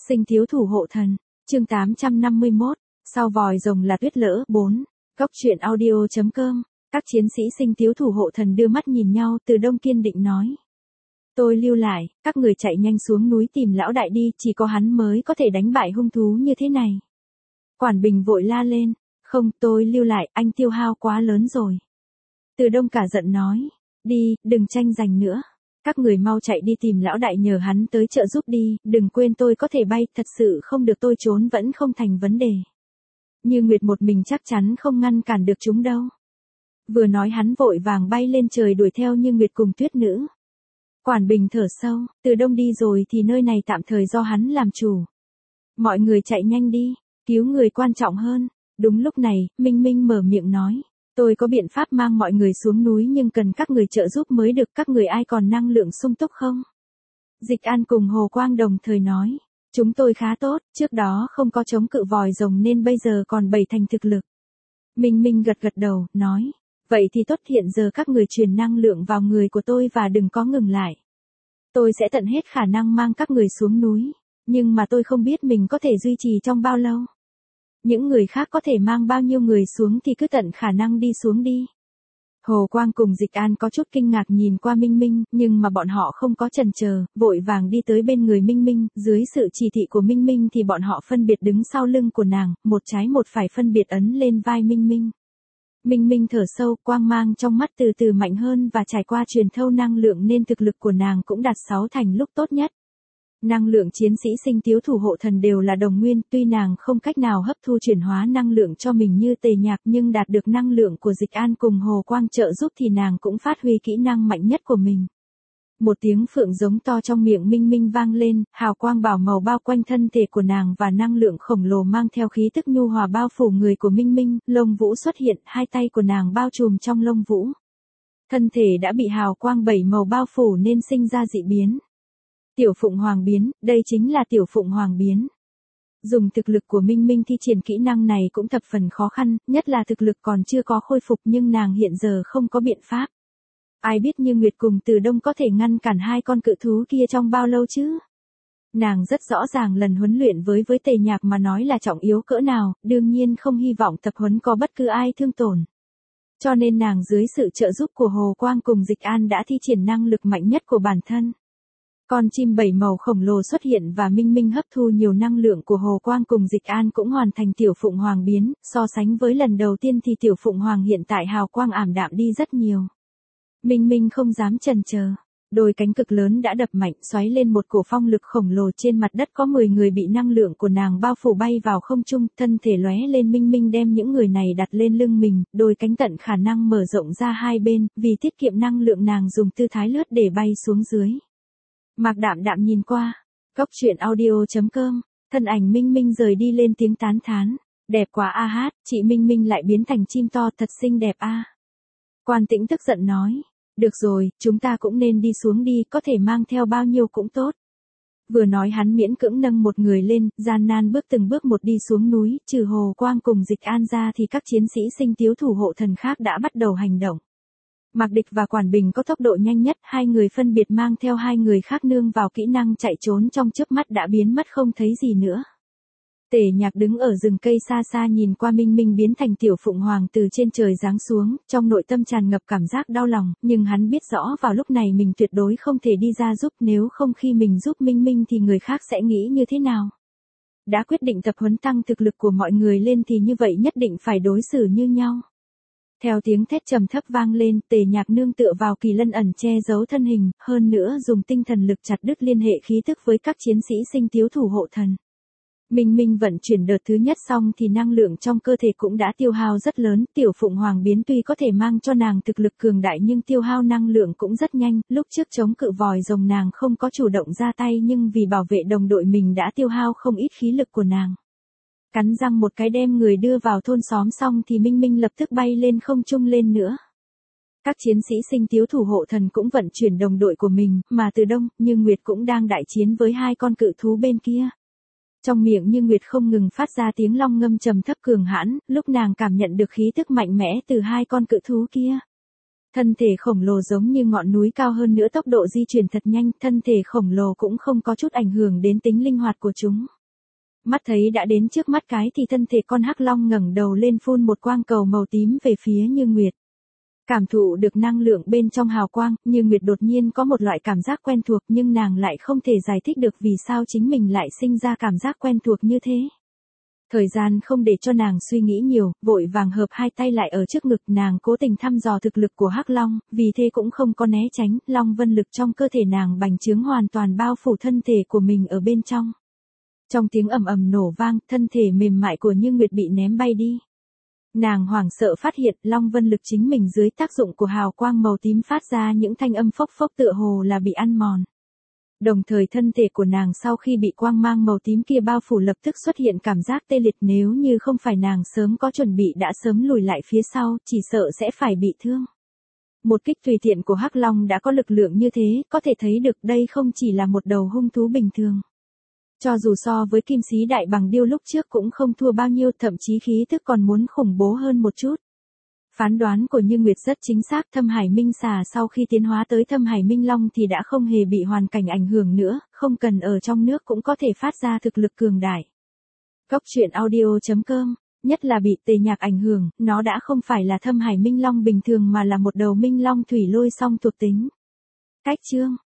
Sinh thiếu thủ hộ thần, chương 851, sau vòi rồng là tuyết lỡ 4, Cốc truyện audio.com, các chiến sĩ sinh thiếu thủ hộ thần đưa mắt nhìn nhau. Từ Đông kiên định nói. Tôi lưu lại, các người chạy nhanh xuống núi tìm lão đại đi, chỉ có hắn mới có thể đánh bại hung thú như thế này. Quản Bình vội la lên, không, tôi lưu lại, anh tiêu hao quá lớn rồi. Từ Đông cả giận nói, đi, đừng tranh giành nữa. Các người mau chạy đi tìm lão đại nhờ hắn tới trợ giúp đi, đừng quên tôi có thể bay, thật sự không được tôi trốn vẫn không thành vấn đề. Như Nguyệt một mình chắc chắn không ngăn cản được chúng đâu. Vừa nói hắn vội vàng bay lên trời đuổi theo Như Nguyệt cùng Tuyết Nữ. Quản Bình thở sâu, Từ Đông đi rồi thì nơi này tạm thời do hắn làm chủ. Mọi người chạy nhanh đi, cứu người quan trọng hơn. Đúng lúc này, Minh Minh mở miệng nói. Tôi có biện pháp mang mọi người xuống núi nhưng cần các người trợ giúp mới được, các người ai còn năng lượng sung túc không? Dịch An cùng Hồ Quang đồng thời nói. Chúng tôi khá tốt, trước đó không có chống cự vòi rồng nên bây giờ còn 7 thành thực lực. Minh Minh gật gật đầu, nói. Vậy thì tốt, hiện giờ các người truyền năng lượng vào người của tôi và đừng có ngừng lại. Tôi sẽ tận hết khả năng mang các người xuống núi, nhưng mà tôi không biết mình có thể duy trì trong bao lâu. Những người khác có thể mang bao nhiêu người xuống thì cứ tận khả năng đi xuống đi. Hồ Quang cùng Dịch An có chút kinh ngạc nhìn qua Minh Minh, nhưng mà bọn họ không có chần chờ, vội vàng đi tới bên người Minh Minh, dưới sự chỉ thị của Minh Minh thì bọn họ phân biệt đứng sau lưng của nàng, một trái một phải phân biệt ấn lên vai Minh Minh. Minh Minh thở sâu, quang mang trong mắt từ từ mạnh hơn và trải qua truyền thâu năng lượng nên thực lực của nàng cũng đạt 6 thành lúc tốt nhất. Năng lượng chiến sĩ sinh thiếu thủ hộ thần đều là đồng nguyên, tuy nàng không cách nào hấp thu chuyển hóa năng lượng cho mình như Tề Nhạc nhưng đạt được năng lượng của Dịch An cùng Hồ Quang trợ giúp thì nàng cũng phát huy kỹ năng mạnh nhất của mình. Một tiếng phượng giống to trong miệng Minh Minh vang lên, hào quang bảo màu bao quanh thân thể của nàng và năng lượng khổng lồ mang theo khí tức nhu hòa bao phủ người của Minh Minh, lông vũ xuất hiện, hai tay của nàng bao trùm trong lông vũ. Thân thể đã bị hào quang 7 màu bao phủ nên sinh ra dị biến. Tiểu Phụng Hoàng biến, đây chính là Tiểu Phụng Hoàng biến. Dùng thực lực của Minh Minh thi triển kỹ năng này cũng thập phần khó khăn, nhất là thực lực còn chưa có khôi phục nhưng nàng hiện giờ không có biện pháp. Ai biết Như Nguyệt cùng Từ Đông có thể ngăn cản hai con cự thú kia trong bao lâu chứ? Nàng rất rõ ràng lần huấn luyện với Tề Nhạc mà nói là trọng yếu cỡ nào, đương nhiên không hy vọng tập huấn có bất cứ ai thương tổn. Cho nên nàng dưới sự trợ giúp của Hồ Quang cùng Dịch An đã thi triển năng lực mạnh nhất của bản thân. Con chim 7 màu khổng lồ xuất hiện và Minh Minh hấp thu nhiều năng lượng của Hồ Quang cùng Dịch An cũng hoàn thành Tiểu Phụng Hoàng biến, so sánh với lần đầu tiên thì Tiểu Phụng Hoàng hiện tại hào quang ảm đạm đi rất nhiều. Minh Minh không dám chần chờ, đôi cánh cực lớn đã đập mạnh xoáy lên một cổ phong lực khổng lồ trên mặt đất, có 10 người bị năng lượng của nàng bao phủ bay vào không trung, thân thể lóe lên. Minh Minh đem những người này đặt lên lưng mình, đôi cánh tận khả năng mở rộng ra hai bên, vì tiết kiệm năng lượng nàng dùng tư thái lướt để bay xuống dưới. Mạc Đạm Đạm nhìn qua, Cốc truyện audio.com, thân ảnh Minh Minh rời đi lên tiếng tán thán, đẹp quá a hát, chị Minh Minh lại biến thành chim to thật xinh đẹp a. Quan Tĩnh tức giận nói, được rồi, chúng ta cũng nên đi xuống đi, có thể mang theo bao nhiêu cũng tốt. Vừa nói hắn miễn cưỡng nâng một người lên, gian nan bước từng bước một đi xuống núi, trừ Hồ Quang cùng Dịch An ra thì các chiến sĩ sinh thiếu thủ hộ thần khác đã bắt đầu hành động. Mạc Địch và Quản Bình có tốc độ nhanh nhất, hai người phân biệt mang theo hai người khác nương vào kỹ năng chạy trốn trong chớp mắt đã biến mất không thấy gì nữa. Tề Nhạc đứng ở rừng cây xa xa nhìn qua Minh Minh biến thành Tiểu Phụng Hoàng từ trên trời giáng xuống, trong nội tâm tràn ngập cảm giác đau lòng, nhưng hắn biết rõ vào lúc này mình tuyệt đối không thể đi ra giúp, nếu không khi mình giúp Minh Minh thì người khác sẽ nghĩ như thế nào. Đã quyết định tập huấn tăng thực lực của mọi người lên thì như vậy nhất định phải đối xử như nhau. Theo tiếng thét trầm thấp vang lên, Tề Nhạc nương tựa vào kỳ lân ẩn che giấu thân hình, hơn nữa dùng tinh thần lực chặt đứt liên hệ khí tức với các chiến sĩ sinh thiếu thủ hộ thần. Minh Minh vận chuyển đợt thứ nhất xong thì năng lượng trong cơ thể cũng đã tiêu hao rất lớn, Tiểu Phụng Hoàng biến tuy có thể mang cho nàng thực lực cường đại nhưng tiêu hao năng lượng cũng rất nhanh, lúc trước chống cự vòi rồng nàng không có chủ động ra tay nhưng vì bảo vệ đồng đội mình đã tiêu hao không ít khí lực của nàng. Cắn răng một cái đem người đưa vào thôn xóm xong thì Minh Minh lập tức bay lên không trung lên nữa. Các chiến sĩ sinh thiếu thủ hộ thần cũng vận chuyển đồng đội của mình, mà Từ Đông, Như Nguyệt cũng đang đại chiến với hai con cự thú bên kia. Trong miệng Như Nguyệt không ngừng phát ra tiếng long ngâm trầm thấp cường hãn, lúc nàng cảm nhận được khí tức mạnh mẽ từ hai con cự thú kia. Thân thể khổng lồ giống như ngọn núi cao hơn nữa, tốc độ di chuyển thật nhanh, thân thể khổng lồ cũng không có chút ảnh hưởng đến tính linh hoạt của chúng. Mắt thấy đã đến trước mắt cái thì thân thể con hắc long ngẩng đầu lên phun một quang cầu màu tím về phía Như Nguyệt. Cảm thụ được năng lượng bên trong hào quang, Như Nguyệt đột nhiên có một loại cảm giác quen thuộc nhưng nàng lại không thể giải thích được vì sao chính mình lại sinh ra cảm giác quen thuộc như thế. Thời gian không để cho nàng suy nghĩ nhiều, vội vàng hợp hai tay lại ở trước ngực, nàng cố tình thăm dò thực lực của hắc long, vì thế cũng không có né tránh, long vân lực trong cơ thể nàng bành trướng hoàn toàn bao phủ thân thể của mình ở bên trong. Trong tiếng ầm ầm nổ vang, thân thể mềm mại của Như Nguyệt bị ném bay đi. Nàng hoảng sợ phát hiện long vân lực chính mình dưới tác dụng của hào quang màu tím phát ra những thanh âm phốc phốc tựa hồ là bị ăn mòn. Đồng thời thân thể của nàng sau khi bị quang mang màu tím kia bao phủ lập tức xuất hiện cảm giác tê liệt, nếu như không phải nàng sớm có chuẩn bị đã sớm lùi lại phía sau, chỉ sợ sẽ phải bị thương. Một kích tùy tiện của hắc long đã có lực lượng như thế, có thể thấy được đây không chỉ là một đầu hung thú bình thường. Cho dù so với kim sĩ đại bằng điêu lúc trước cũng không thua bao nhiêu, thậm chí khí tức còn muốn khủng bố hơn một chút. Phán đoán của Như Nguyệt rất chính xác, Thâm Hải Minh Xà sau khi tiến hóa tới Thâm Hải Minh Long thì đã không hề bị hoàn cảnh ảnh hưởng nữa, không cần ở trong nước cũng có thể phát ra thực lực cường đại. Góc truyện audio.com, nhất là bị tề nhạc ảnh hưởng, nó đã không phải là Thâm Hải Minh Long bình thường mà là một đầu Minh Long thủy lôi song thuộc tính. Cách chương